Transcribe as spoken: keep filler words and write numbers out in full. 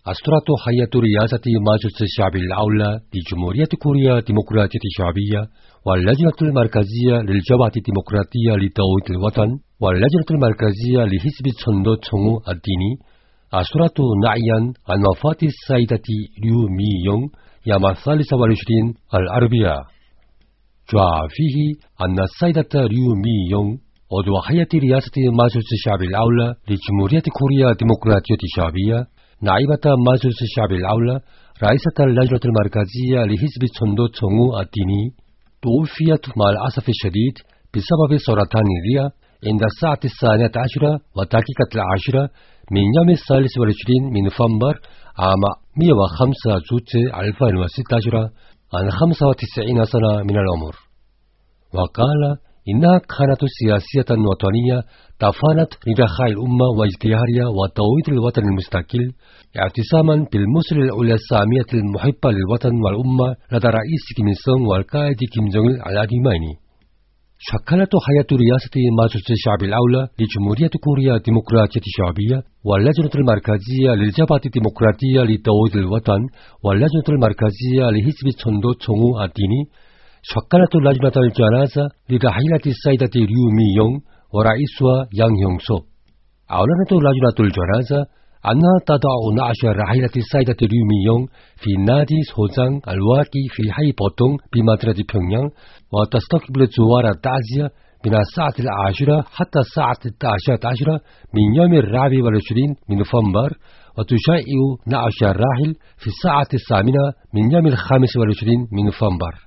أسطرت هيئة رئاسة مجلس الشعب الأعلى لجمهورية كوريا الديمقراطية الشعبية واللجنة المركزية للجبهة الديمقراطية لتوحيد الوطن واللجنة المركزية لحزب الصندوق 청우 الديني أسطرت نعيا عن وفاة السيدة ريو مي يونغ يوم الثالث والعشرين الأربعاء. جاء فيه أن السيدة ريو مي يونغ عضو هيئة رئاسة مجلس الشعب الأعلى لجمهورية كوريا الديمقراطية الشعبية نائبة مجلس الشعب الأعلى رئيسة اللجنة المركزية لحزب الصندوق 청우 الديني توفيت مع الأسف الشديد بسبب سرطان الرئة عند الساعة الثانية عشرة ودقيقة العاشرة من يوم الثالث والعشرين من نوفمبر عام مئة وخمسة جوت ألفين وستة عشر عن خمسة وتسعين سنة من العمر. وقال إنها كانت سياسية وطنية تفانت لرخاء الأمة واجتهارها وتوحيد الوطن المستقل اعتصاما بالمثل العليا السامية المحبة للوطن والأمة لدى رئيس كيم إل سونغ والقائد كيم جونغ إل العظيمين. شكلت هيئة رئاسة مجلس الشعب الأعلى لجمهورية كوريا الديمقراطية الشعبية واللجنة المركزية للجبهة الديمقراطية لتوحيد الوطن واللجنة المركزية لحزب الصندوق 청우 الديني شكلت لجنة الجنازة لرحيلة السيدة ريو مي يونغ ورئيسها yang Hyong-soo. أعلنت لجنة الجنازة أنها تضع نعش رحيلة السيدة ريو مي يونغ في نادي 소장 الواقع في حي 보통 بمدينة بيونغيانغ وتستقبل زوار التعزية من الساعة العاشرة حتى الساعة التاسعة عشرة من يوم الرابع والعشرين من نوفمبر وتشيع نعش الراحل في الساعة الثامنة من يوم الخامس والعشرين من نوفمبر.